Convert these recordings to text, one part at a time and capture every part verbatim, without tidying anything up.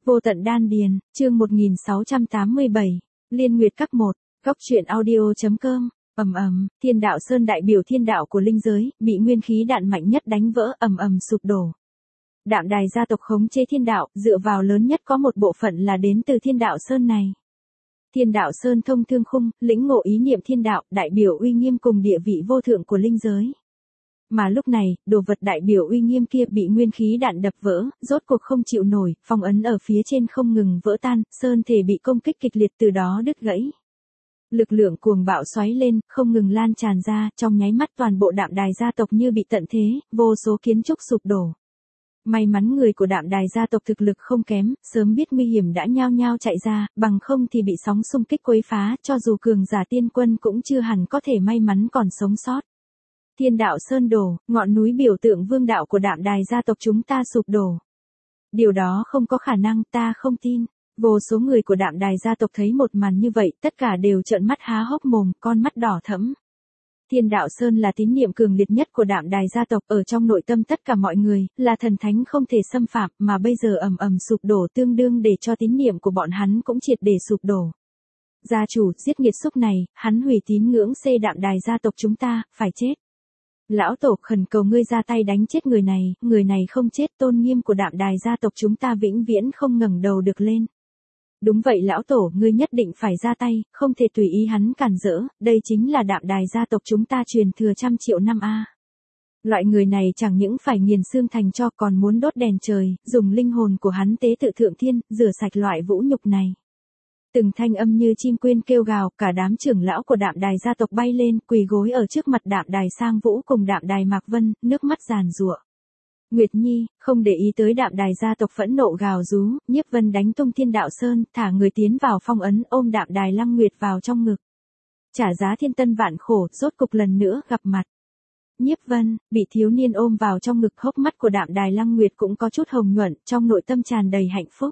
Vô tận đan điền, chương một nghìn sáu trăm tám mươi bảy, Liên Nguyệt Các một, góc truyện audio.com, ầm ầm, Thiên Đạo Sơn đại biểu thiên đạo của linh giới, bị nguyên khí đạn mạnh nhất đánh vỡ, ầm ầm sụp đổ. Đạm Đài gia tộc khống chế thiên đạo, dựa vào lớn nhất có một bộ phận là đến từ Thiên Đạo Sơn này. Thiên Đạo Sơn thông thương khung, lĩnh ngộ ý niệm thiên đạo, đại biểu uy nghiêm cùng địa vị vô thượng của linh giới. Mà lúc này, đồ vật đại biểu uy nghiêm kia bị nguyên khí đạn đập vỡ, rốt cuộc không chịu nổi, phong ấn ở phía trên không ngừng vỡ tan, sơn thể bị công kích kịch liệt từ đó đứt gãy. Lực lượng cuồng bạo xoáy lên, không ngừng lan tràn ra, trong nháy mắt toàn bộ Đạm Đài gia tộc như bị tận thế, vô số kiến trúc sụp đổ. May mắn người của Đạm Đài gia tộc thực lực không kém, sớm biết nguy hiểm đã nhao nhao chạy ra, bằng không thì bị sóng xung kích quấy phá, cho dù cường giả tiên quân cũng chưa hẳn có thể may mắn còn sống sót. Thiên Đạo Sơn đổ, ngọn núi biểu tượng vương đạo của Đạm Đài gia tộc chúng ta sụp đổ. Điều đó không có khả năng, ta không tin. Vô số người của Đạm Đài gia tộc thấy một màn như vậy, tất cả đều trợn mắt há hốc mồm, con mắt đỏ thẫm. Thiên Đạo Sơn là tín niệm cường liệt nhất của Đạm Đài gia tộc, ở trong nội tâm tất cả mọi người, là thần thánh không thể xâm phạm, mà bây giờ ầm ầm sụp đổ tương đương để cho tín niệm của bọn hắn cũng triệt để sụp đổ. Gia chủ, giết nghiệt xúc này, hắn hủy tín ngưỡng xê Đạm Đài gia tộc chúng ta, phải chết. Lão tổ khẩn cầu ngươi ra tay đánh chết người này, người này không chết, tôn nghiêm của Đạm Đài gia tộc chúng ta vĩnh viễn không ngẩng đầu được lên. Đúng vậy lão tổ, ngươi nhất định phải ra tay, không thể tùy ý hắn cản rỡ, đây chính là Đạm Đài gia tộc chúng ta truyền thừa trăm triệu năm a. Loại người này chẳng những phải nghiền xương thành tro còn muốn đốt đèn trời, dùng linh hồn của hắn tế tự thượng thiên, rửa sạch loại vũ nhục này. Từng thanh âm như chim quên kêu gào, cả đám trưởng lão của Đạm Đài gia tộc bay lên, quỳ gối ở trước mặt Đạm Đài Sang Vũ cùng Đạm Đài Mạc Vân, nước mắt giàn giụa. Nguyệt Nhi, không để ý tới Đạm Đài gia tộc phẫn nộ gào rú, Nhiếp Vân đánh tung Thiên Đạo Sơn, thả người tiến vào phong ấn, ôm Đạm Đài Lăng Nguyệt vào trong ngực. Trả giá thiên tân vạn khổ, rốt cục lần nữa gặp mặt. Nhiếp Vân, bị thiếu niên ôm vào trong ngực, hốc mắt của Đạm Đài Lăng Nguyệt cũng có chút hồng nhuận, trong nội tâm tràn đầy hạnh phúc.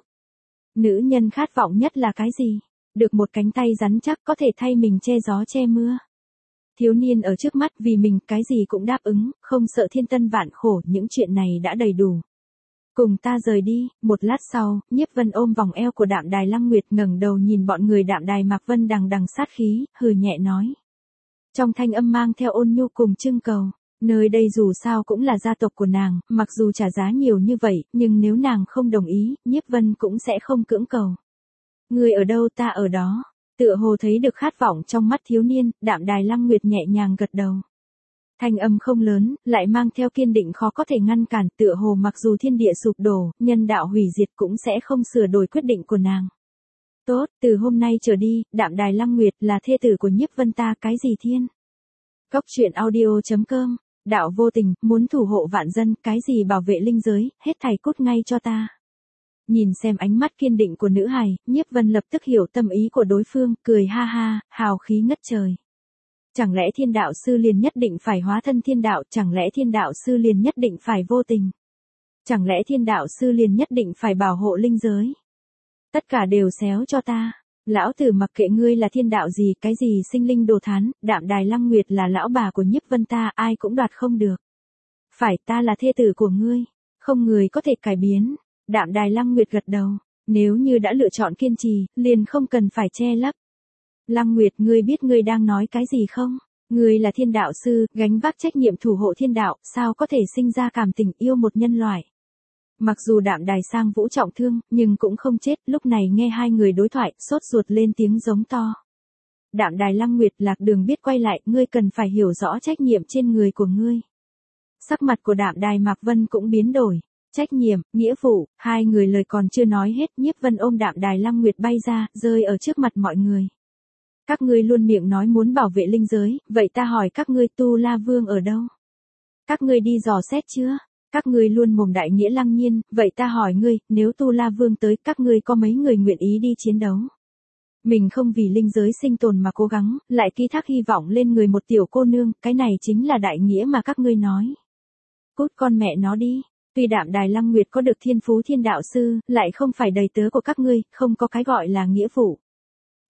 Nữ nhân khát vọng nhất là cái gì? Được một cánh tay rắn chắc có thể thay mình che gió che mưa. Thiếu niên ở trước mắt vì mình cái gì cũng đáp ứng, không sợ thiên tân vạn khổ, những chuyện này đã đầy đủ. Cùng ta rời đi, một lát sau, Nhiếp Vân ôm vòng eo của Đạm Đài Lăng Nguyệt ngẩng đầu nhìn bọn người Đạm Đài Mạc Vân đằng đằng sát khí, hừ nhẹ nói. Trong thanh âm mang theo ôn nhu cùng trưng cầu, nơi đây dù sao cũng là gia tộc của nàng, mặc dù trả giá nhiều như vậy, nhưng nếu nàng không đồng ý, Nhiếp Vân cũng sẽ không cưỡng cầu. Người ở đâu ta ở đó. Tựa hồ thấy được khát vọng trong mắt thiếu niên, Đạm Đài Lăng Nguyệt nhẹ nhàng gật đầu. Thanh âm không lớn, lại mang theo kiên định khó có thể ngăn cản, tựa hồ mặc dù thiên địa sụp đổ, nhân đạo hủy diệt cũng sẽ không sửa đổi quyết định của nàng. Tốt, từ hôm nay trở đi, Đạm Đài Lăng Nguyệt là thê tử của Nhiếp Vân ta, cái gì thiên. Góc truyện audio.com, đạo vô tình, muốn thủ hộ vạn dân, cái gì bảo vệ linh giới, hết thảy cút ngay cho ta. Nhìn xem ánh mắt kiên định của nữ hài, Nhiếp Vân lập tức hiểu tâm ý của đối phương, cười ha ha, hào khí ngất trời. Chẳng lẽ thiên đạo sư liền nhất định phải hóa thân thiên đạo, chẳng lẽ thiên đạo sư liền nhất định phải vô tình? Chẳng lẽ thiên đạo sư liền nhất định phải bảo hộ linh giới? Tất cả đều xéo cho ta. Lão tử mặc kệ ngươi là thiên đạo gì, cái gì sinh linh đồ thán, Đạm Đài Lăng Nguyệt là lão bà của Nhiếp Vân ta, ai cũng đoạt không được. Phải, ta là thê tử của ngươi, không người có thể cải biến. Đạm Đài Lăng Nguyệt gật đầu, nếu như đã lựa chọn kiên trì, liền không cần phải che lấp. Lăng Nguyệt, ngươi biết ngươi đang nói cái gì không? Ngươi là thiên đạo sư, gánh vác trách nhiệm thủ hộ thiên đạo, sao có thể sinh ra cảm tình yêu một nhân loại? Mặc dù Đạm Đài Sang Vũ trọng thương, nhưng cũng không chết, lúc này nghe hai người đối thoại, sốt ruột lên tiếng giống to. Đạm Đài Lăng Nguyệt, Lạc Đường biết quay lại, ngươi cần phải hiểu rõ trách nhiệm trên người của ngươi. Sắc mặt của Đạm Đài Mạc Vân cũng biến đổi. Trách nhiệm, nghĩa vụ, hai người lời còn chưa nói hết, Nhiếp Vân ôm Đạm Đài Lăng Nguyệt bay ra, rơi ở trước mặt mọi người. Các ngươi luôn miệng nói muốn bảo vệ linh giới, vậy ta hỏi các ngươi Tu La Vương ở đâu? Các ngươi đi dò xét chưa? Các ngươi luôn mồm đại nghĩa lăng nhiên, vậy ta hỏi ngươi, nếu Tu La Vương tới, các ngươi có mấy người nguyện ý đi chiến đấu? Mình không vì linh giới sinh tồn mà cố gắng, lại ký thác hy vọng lên người một tiểu cô nương, cái này chính là đại nghĩa mà các ngươi nói. Cút con mẹ nó đi. Tuy Đạm Đài Lăng Nguyệt có được thiên phú thiên đạo sư, lại không phải đầy tớ của các ngươi, không có cái gọi là nghĩa vụ.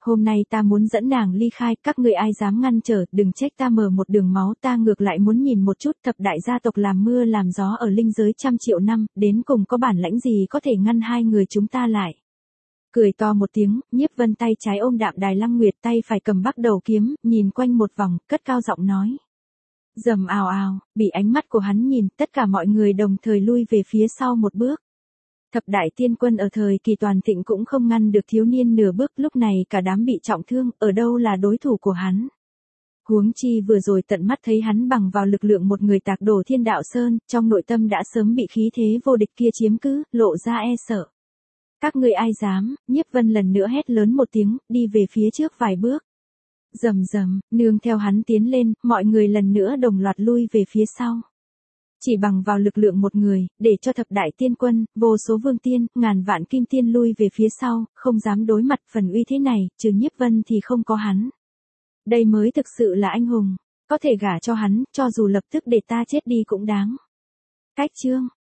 Hôm nay ta muốn dẫn nàng ly khai, các ngươi ai dám ngăn trở, đừng trách ta mở một đường máu, ta ngược lại muốn nhìn một chút thập đại gia tộc làm mưa làm gió ở linh giới trăm triệu năm, đến cùng có bản lãnh gì có thể ngăn hai người chúng ta lại. Cười to một tiếng, Nhiếp Vân tay trái ôm đạm đài Lăng Nguyệt, tay phải cầm bắc đầu kiếm, nhìn quanh một vòng, cất cao giọng nói. Rầm ào ào, bị ánh mắt của hắn nhìn, tất cả mọi người đồng thời lui về phía sau một bước. Thập đại tiên quân ở thời kỳ toàn thịnh cũng không ngăn được thiếu niên nửa bước, lúc này cả đám bị trọng thương, ở đâu là đối thủ của hắn. Huống chi vừa rồi tận mắt thấy hắn bằng vào lực lượng một người tạc đổ Thiên Đạo Sơn, trong nội tâm đã sớm bị khí thế vô địch kia chiếm cứ, lộ ra e sợ. Các ngươi ai dám, Nhiếp Vân lần nữa hét lớn một tiếng, đi về phía trước vài bước. Rầm rầm, nương theo hắn tiến lên, mọi người lần nữa đồng loạt lui về phía sau. Chỉ bằng vào lực lượng một người, để cho thập đại tiên quân, vô số vương tiên, ngàn vạn kim tiên lui về phía sau, không dám đối mặt phần uy thế này, trừ Nhiếp Vân thì không có hắn. Đây mới thực sự là anh hùng, có thể gả cho hắn, cho dù lập tức để ta chết đi cũng đáng. Cách chương